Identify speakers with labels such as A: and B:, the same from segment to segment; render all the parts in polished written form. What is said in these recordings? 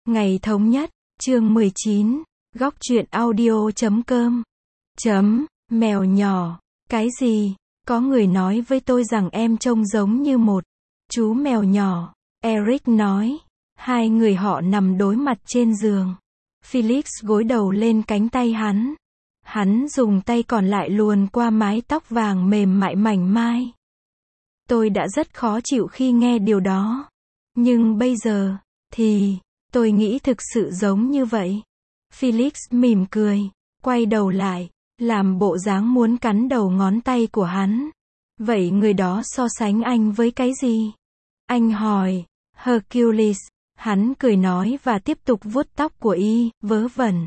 A: Ngày thống nhất, chương 19, góc truyện audio.com. Mèo nhỏ, cái gì? Có người nói với tôi rằng em trông giống như một chú mèo nhỏ. Eric nói. Hai người họ nằm đối mặt trên giường. Felix gối đầu lên cánh tay hắn. Hắn dùng tay còn lại luồn qua mái tóc vàng mềm mại mảnh mai. Tôi đã rất khó chịu khi nghe điều đó. Nhưng bây giờ, thì, tôi nghĩ thực sự giống như vậy. Felix mỉm cười, quay đầu lại, làm bộ dáng muốn cắn đầu ngón tay của hắn. Vậy người đó so sánh anh với cái gì? Anh hỏi. Hercules. Hắn cười nói và tiếp tục vuốt tóc của y, vớ vẩn.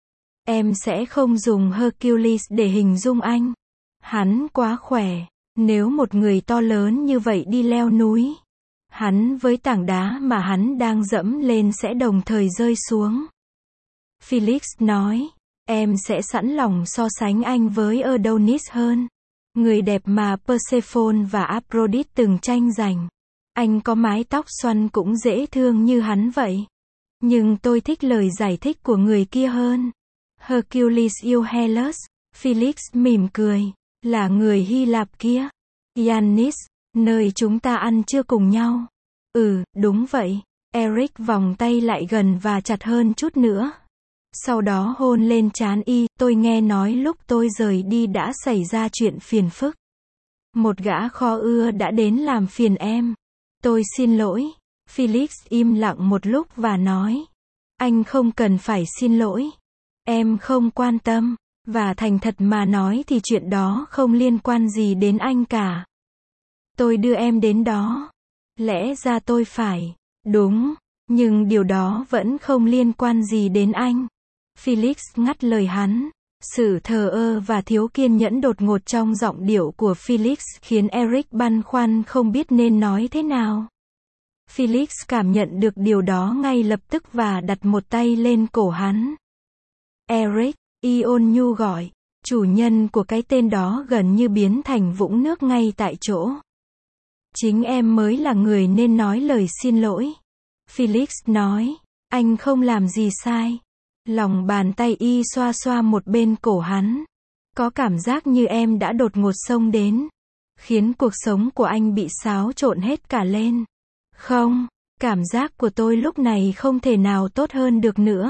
A: Em sẽ không dùng Hercules để hình dung anh. Hắn quá khỏe. Nếu một người to lớn như vậy đi leo núi, hắn với tảng đá mà hắn đang dẫm lên sẽ đồng thời rơi xuống. Felix nói, em sẽ sẵn lòng so sánh anh với Adonis hơn. Người đẹp mà Persephone và Aphrodite từng tranh giành. Anh có mái tóc xoăn cũng dễ thương như hắn vậy. Nhưng tôi thích lời giải thích của người kia hơn. Hercules yêu Hellas. Felix mỉm cười. Là người Hy Lạp kia. Yannis, nơi chúng ta ăn trưa cùng nhau. Đúng vậy. Eric vòng tay lại gần và chặt hơn chút nữa. Sau đó hôn lên trán y. Tôi nghe nói lúc tôi rời đi đã xảy ra chuyện phiền phức. Một gã kho ưa đã đến làm phiền em. Tôi xin lỗi. Felix im lặng một lúc và nói. Anh không cần phải xin lỗi. Em không quan tâm. Và thành thật mà nói thì chuyện đó không liên quan gì đến anh cả. Tôi đưa em đến đó. Lẽ ra tôi phải. Đúng. Nhưng điều đó vẫn không liên quan gì đến anh. Felix ngắt lời hắn. Sự thờ ơ và thiếu kiên nhẫn đột ngột trong giọng điệu của Felix khiến Eric băn khoăn không biết nên nói thế nào. Felix cảm nhận được điều đó ngay lập tức và đặt một tay lên cổ hắn. Eric, Ôn Nhu gọi. Chủ nhân của cái tên đó gần như biến thành vũng nước ngay tại chỗ. Chính em mới là người nên nói lời xin lỗi. Felix nói. Anh không làm gì sai. Lòng bàn tay y xoa xoa một bên cổ hắn. Có cảm giác như em đã đột ngột xông đến. Khiến cuộc sống của anh bị xáo trộn hết cả lên. Không, cảm giác của tôi lúc này không thể nào tốt hơn được nữa.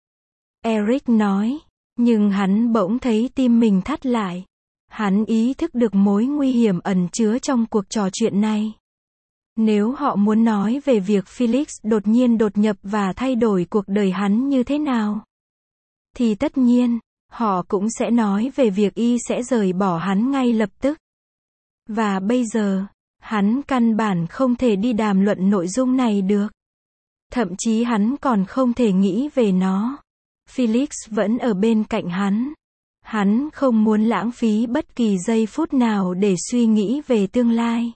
A: Eric nói. Nhưng hắn bỗng thấy tim mình thắt lại. Hắn ý thức được mối nguy hiểm ẩn chứa trong cuộc trò chuyện này. Nếu họ muốn nói về việc Felix đột nhiên đột nhập và thay đổi cuộc đời hắn như thế nào, thì tất nhiên, họ cũng sẽ nói về việc y sẽ rời bỏ hắn ngay lập tức. Và bây giờ, hắn căn bản không thể đi đàm luận nội dung này được. Thậm chí hắn còn không thể nghĩ về nó. Felix vẫn ở bên cạnh hắn. Hắn không muốn lãng phí bất kỳ giây phút nào để suy nghĩ về tương lai.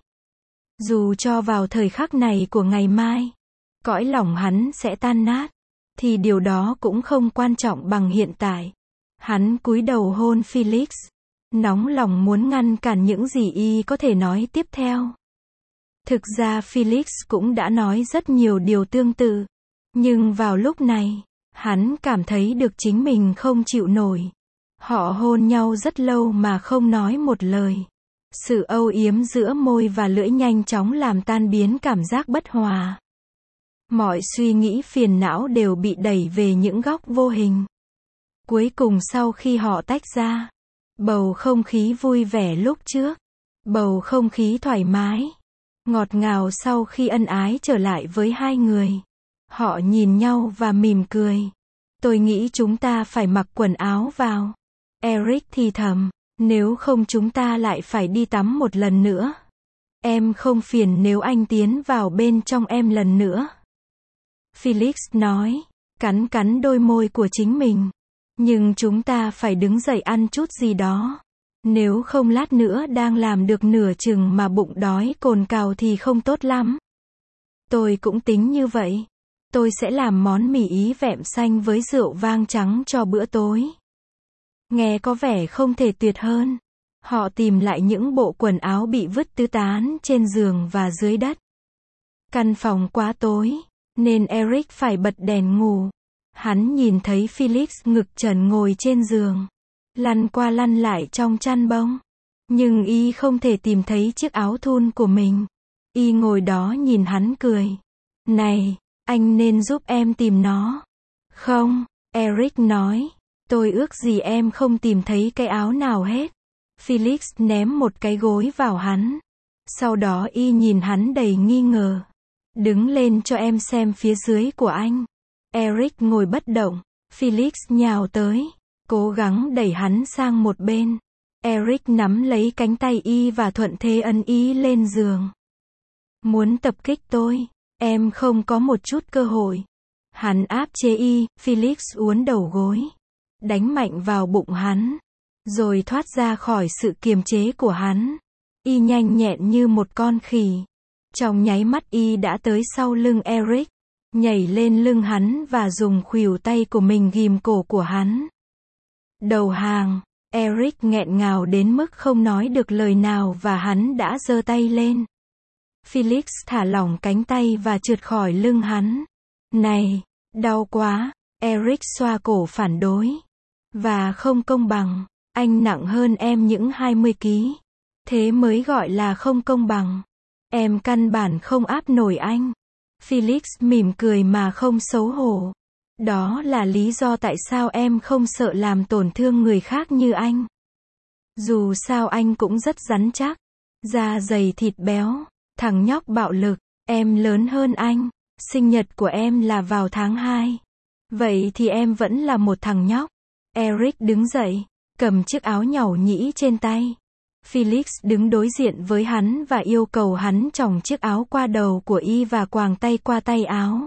A: Dù cho vào thời khắc này của ngày mai, cõi lòng hắn sẽ tan nát, thì điều đó cũng không quan trọng bằng hiện tại. Hắn cúi đầu hôn Felix, nóng lòng muốn ngăn cản những gì y có thể nói tiếp theo. Thực ra Felix cũng đã nói rất nhiều điều tương tự. Nhưng vào lúc này, hắn cảm thấy được chính mình không chịu nổi. Họ hôn nhau rất lâu mà không nói một lời. Sự âu yếm giữa môi và lưỡi nhanh chóng làm tan biến cảm giác bất hòa. Mọi suy nghĩ phiền não đều bị đẩy về những góc vô hình. Cuối cùng sau khi họ tách ra, bầu không khí vui vẻ lúc trước, bầu không khí thoải mái, ngọt ngào sau khi ân ái trở lại với hai người. Họ nhìn nhau và mỉm cười. Tôi nghĩ chúng ta phải mặc quần áo vào. Eric thì thầm, nếu không chúng ta lại phải đi tắm một lần nữa. Em không phiền nếu anh tiến vào bên trong em lần nữa. Felix nói, cắn đôi môi của chính mình. Nhưng chúng ta phải đứng dậy ăn chút gì đó. Nếu không lát nữa đang làm được nửa chừng mà bụng đói cồn cào thì không tốt lắm. Tôi cũng tính như vậy. Tôi sẽ làm món mì Ý vẹm xanh với rượu vang trắng cho bữa tối. Nghe có vẻ không thể tuyệt hơn. Họ tìm lại những bộ quần áo bị vứt tứ tán trên giường và dưới đất. Căn phòng quá tối. nên Eric phải bật đèn ngủ. Hắn nhìn thấy Felix ngực trần ngồi trên giường, lăn qua lăn lại trong chăn bông. Nhưng y không thể tìm thấy chiếc áo thun của mình. Y ngồi đó nhìn hắn cười. Này, anh nên giúp em tìm nó. Không, Eric nói. Tôi ước gì em không tìm thấy cái áo nào hết. Felix ném một cái gối vào hắn. Sau đó y nhìn hắn đầy nghi ngờ. Đứng lên cho em xem phía dưới của anh. Eric ngồi bất động. Felix nhào tới, cố gắng đẩy hắn sang một bên. Eric nắm lấy cánh tay y và thuận thế ấn y lên giường. Muốn tập kích tôi, em không có một chút cơ hội. Hắn áp chế y, Felix uốn đầu gối, đánh mạnh vào bụng hắn, rồi thoát ra khỏi sự kiềm chế của hắn. Y nhanh nhẹn như một con khỉ. Trong nháy mắt y đã tới sau lưng Eric, nhảy lên lưng hắn và dùng khuỷu tay của mình ghìm cổ của hắn. Đầu hàng, Eric nghẹn ngào đến mức không nói được lời nào và hắn đã giơ tay lên. Felix thả lỏng cánh tay và trượt khỏi lưng hắn. Này, đau quá, Eric xoa cổ phản đối. Và không công bằng, anh nặng hơn em những 20 ký. Thế mới gọi là không công bằng. Em căn bản không áp nổi anh. Felix mỉm cười mà không xấu hổ. Đó là lý do tại sao em không sợ làm tổn thương người khác như anh. Dù sao anh cũng rất rắn chắc, da dày thịt béo, thằng nhóc bạo lực, em lớn hơn anh, sinh nhật của em là vào tháng 2. Vậy thì em vẫn là một thằng nhóc. Eric đứng dậy, cầm chiếc áo nhàu nhĩ trên tay. Felix đứng đối diện với hắn và yêu cầu hắn chồng chiếc áo qua đầu của y và quàng tay qua tay áo.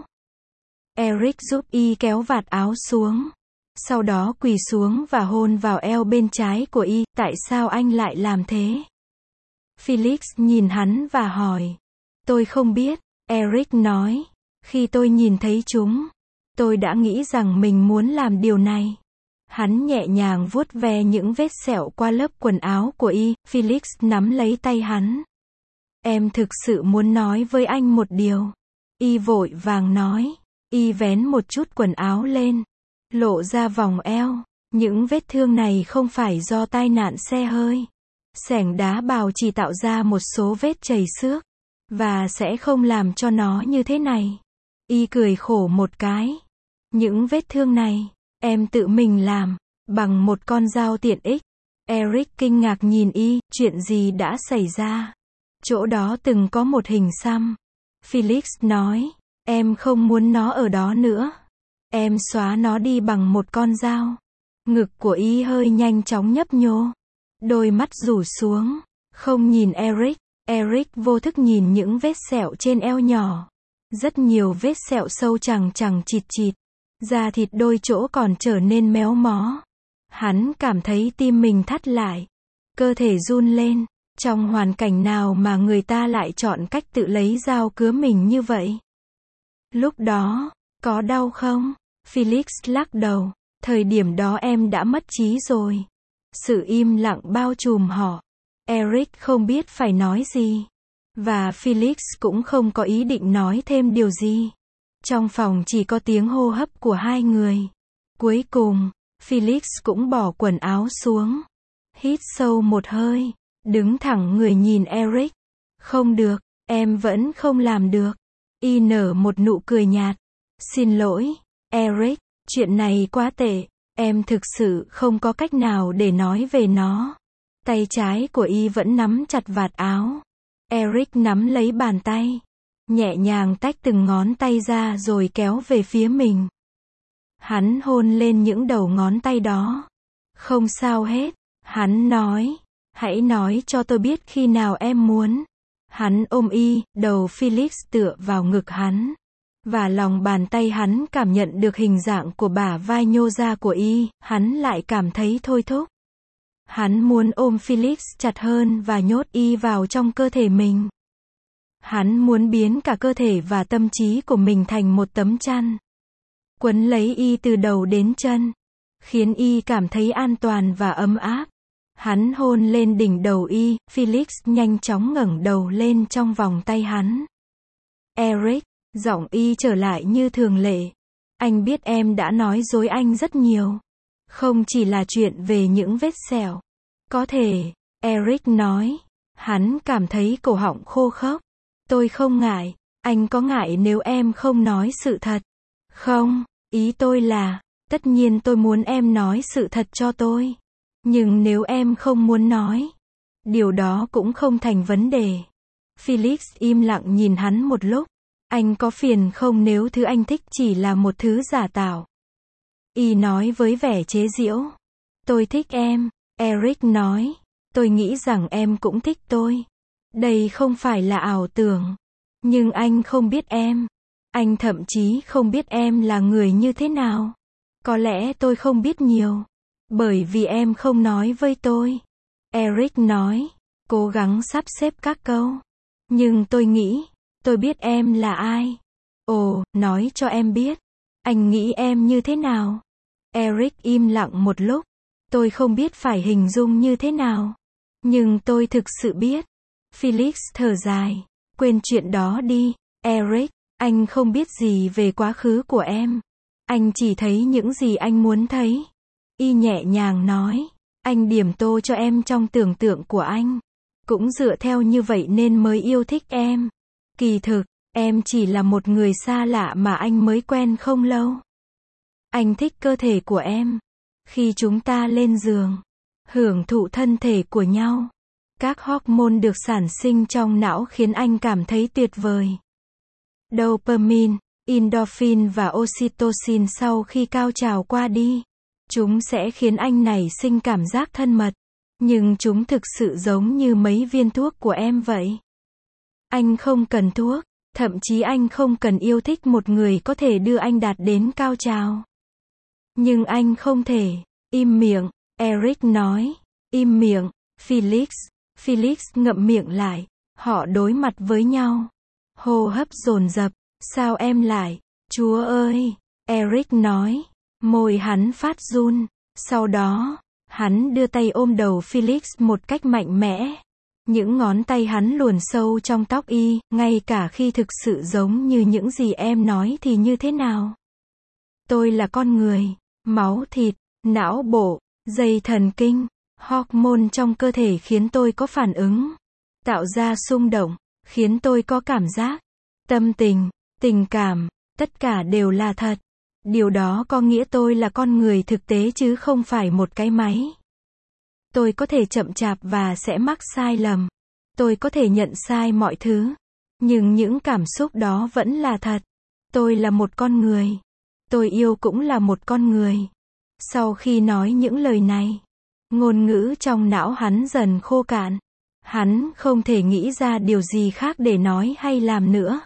A: Eric giúp y kéo vạt áo xuống. Sau đó quỳ xuống và hôn vào eo bên trái của y. Tại sao anh lại làm thế? Felix nhìn hắn và hỏi. Tôi không biết, Eric nói. Khi tôi nhìn thấy chúng, tôi đã nghĩ rằng mình muốn làm điều này. Hắn nhẹ nhàng vuốt ve những vết sẹo qua lớp quần áo của y. Felix nắm lấy tay hắn. Em thực sự muốn nói với anh một điều. Y vội vàng nói. Y vén một chút quần áo lên, lộ ra vòng eo. Những vết thương này không phải do tai nạn xe hơi. Xẻng đá bào chỉ tạo ra một số vết chảy xước, và sẽ không làm cho nó như thế này. Y cười khổ một cái. Những vết thương này, em tự mình làm, bằng một con dao tiện ích. Eric kinh ngạc nhìn y, chuyện gì đã xảy ra? Chỗ đó từng có một hình xăm. Felix nói. Em không muốn nó ở đó nữa. Em xóa nó đi bằng một con dao. Ngực của y hơi nhanh chóng nhấp nhô. Đôi mắt rủ xuống. Không nhìn Eric. Eric vô thức nhìn những vết sẹo trên eo nhỏ. Rất nhiều vết sẹo sâu chằng chằng chịt chịt. Da thịt đôi chỗ còn trở nên méo mó. Hắn cảm thấy tim mình thắt lại. Cơ thể run lên. Trong hoàn cảnh nào mà người ta lại chọn cách tự lấy dao cứa mình như vậy? Lúc đó, có đau không? Felix lắc đầu. Thời điểm đó em đã mất trí rồi. Sự im lặng bao trùm họ. Eric không biết phải nói gì. Và Felix cũng không có ý định nói thêm điều gì. Trong phòng chỉ có tiếng hô hấp của hai người. Cuối cùng, Felix cũng bỏ quần áo xuống. Hít sâu một hơi. Đứng thẳng người nhìn Eric. Không được, em vẫn không làm được. Y nở một nụ cười nhạt. Xin lỗi, Eric, chuyện này quá tệ. Em thực sự không có cách nào để nói về nó. Tay trái của y vẫn nắm chặt vạt áo. Eric nắm lấy bàn tay. Nhẹ nhàng tách từng ngón tay ra rồi kéo về phía mình. Hắn hôn lên những đầu ngón tay đó. Không sao hết. Hắn nói. Hãy nói cho tôi biết khi nào em muốn. Hắn ôm y, đầu Felix tựa vào ngực hắn. Và lòng bàn tay hắn cảm nhận được hình dạng của bả vai nhô ra của y, hắn lại cảm thấy thôi thúc. Hắn muốn ôm Felix chặt hơn và nhốt y vào trong cơ thể mình. Hắn muốn biến cả cơ thể và tâm trí của mình thành một tấm chăn. Quấn lấy y từ đầu đến chân. Khiến y cảm thấy an toàn và ấm áp. Hắn hôn lên đỉnh đầu y, Felix nhanh chóng ngẩng đầu lên trong vòng tay hắn. Eric, Giọng Y trở lại như thường lệ. Anh biết em đã nói dối anh rất nhiều. Không chỉ là chuyện về những vết sẹo. Có thể, Eric nói. Hắn cảm thấy cổ họng khô khốc. Tôi không ngại. Anh có ngại nếu em không nói sự thật? Không, ý tôi là, tất nhiên tôi muốn em nói sự thật cho tôi. Nhưng nếu em không muốn nói, điều đó cũng không thành vấn đề. Felix im lặng nhìn hắn một lúc. Anh có phiền không nếu thứ anh thích chỉ là một thứ giả tạo? Y nói với vẻ chế giễu. Tôi thích em, Eric nói. Tôi nghĩ rằng em cũng thích tôi. Đây không phải là ảo tưởng. Nhưng anh không biết em. Anh thậm chí không biết em là người như thế nào. Có lẽ tôi không biết nhiều. Bởi vì em không nói với tôi. Eric nói, cố gắng sắp xếp các câu. Nhưng tôi nghĩ, tôi biết em là ai. Ồ, nói cho em biết. Anh nghĩ em như thế nào? Eric im lặng một lúc. Tôi không biết phải hình dung như thế nào. Nhưng tôi thực sự biết. Felix thở dài. Quên chuyện đó đi, Eric. Anh không biết gì về quá khứ của em. Anh chỉ thấy những gì anh muốn thấy. Y nhẹ nhàng nói. Anh điểm tô cho em trong tưởng tượng của anh. Cũng dựa theo như vậy nên mới yêu thích em. Kỳ thực, em chỉ là một người xa lạ mà anh mới quen không lâu. Anh thích cơ thể của em. Khi chúng ta lên giường, hưởng thụ thân thể của nhau, các hormone được sản sinh trong não khiến anh cảm thấy tuyệt vời. Dopamine, endorphin và oxytocin sau khi cao trào qua đi, chúng sẽ khiến anh nảy sinh cảm giác thân mật. Nhưng chúng thực sự giống như mấy viên thuốc của em vậy. Anh không cần thuốc, thậm chí anh không cần yêu thích một người có thể đưa anh đạt đến cao trào. Nhưng anh không thể. Im miệng, Eric nói. Im miệng, Felix. Felix ngậm miệng lại. Họ đối mặt với nhau. Hô hấp dồn dập. Sao em lại? Chúa ơi! Eric nói. Môi hắn phát run. Sau đó, hắn đưa tay ôm đầu Felix một cách mạnh mẽ. Những ngón tay hắn luồn sâu trong tóc Y, ngay cả khi thực sự giống như những gì em nói thì như thế nào? Tôi là con người, máu thịt, não bộ, dây thần kinh, hormone trong cơ thể khiến tôi có phản ứng, tạo ra xung động, khiến tôi có cảm giác, tâm tình, tình cảm, tất cả đều là thật. Điều đó có nghĩa tôi là con người thực tế chứ không phải một cái máy. Tôi có thể chậm chạp và sẽ mắc sai lầm. Tôi có thể nhận sai mọi thứ. Nhưng những cảm xúc đó vẫn là thật. Tôi là một con người. Tôi yêu cũng là một con người. Sau khi nói những lời này, ngôn ngữ trong não hắn dần khô cạn. Hắn không thể nghĩ ra điều gì khác để nói hay làm nữa.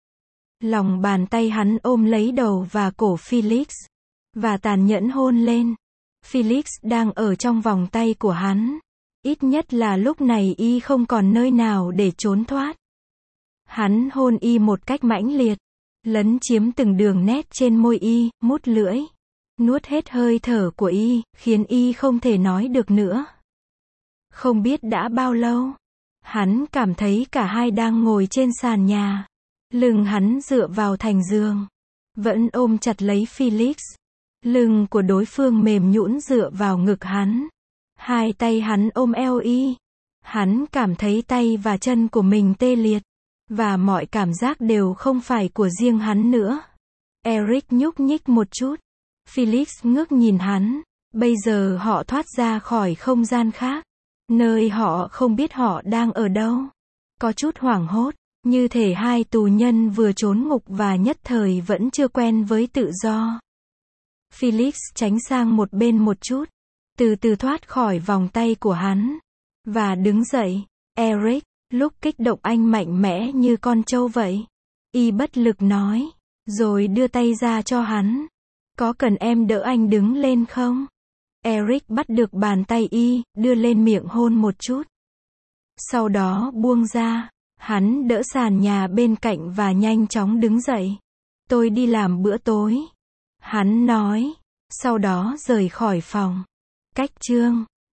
A: Lòng bàn tay hắn ôm lấy đầu và cổ Felix. Và tàn nhẫn hôn lên. Felix đang ở trong vòng tay của hắn. Ít nhất là lúc này Y không còn nơi nào để trốn thoát. Hắn hôn Y một cách mãnh liệt. Lấn chiếm từng đường nét trên môi Y, mút lưỡi. Nuốt hết hơi thở của Y, khiến Y không thể nói được nữa. Không biết đã bao lâu. Hắn cảm thấy cả hai đang ngồi trên sàn nhà. Lưng hắn dựa vào thành giường. Vẫn ôm chặt lấy Felix. Lưng của đối phương mềm nhũn dựa vào ngực hắn. Hai tay hắn ôm eo Y. Hắn cảm thấy tay và chân của mình tê liệt. Và mọi cảm giác đều không phải của riêng hắn nữa. Eric nhúc nhích một chút. Felix ngước nhìn hắn. Bây giờ họ thoát ra khỏi không gian khác. Nơi họ không biết họ đang ở đâu. Có chút hoảng hốt. Như thể hai tù nhân vừa trốn ngục và nhất thời vẫn chưa quen với tự do. Felix tránh sang một bên một chút. Từ từ thoát khỏi vòng tay của hắn. Và đứng dậy. Eric, lúc kích động anh mạnh mẽ như con trâu vậy. Y bất lực nói. Rồi đưa tay ra cho hắn. Có cần em đỡ anh đứng lên không? Eric bắt được bàn tay Y, đưa lên miệng hôn một chút. Sau đó buông ra. Hắn đỡ sàn nhà bên cạnh và nhanh chóng đứng dậy. Tôi đi làm bữa tối. Hắn nói. Sau đó rời khỏi phòng. Cách chương